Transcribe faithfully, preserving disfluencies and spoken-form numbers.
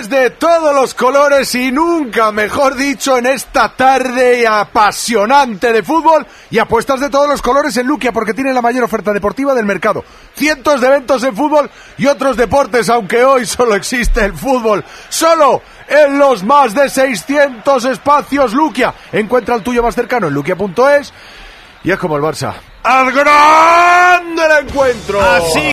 Apuestas de todos los colores y nunca mejor dicho en esta tarde apasionante de fútbol, y apuestas de todos los colores en Luquia porque tiene la mayor oferta deportiva del mercado. Cientos de eventos en fútbol y otros deportes, aunque hoy solo existe el fútbol. Solo en los más de seiscientos espacios Luquia. Encuentra el tuyo más cercano en luquia punto es y es como el Barça. ¡Al grande el encuentro! Así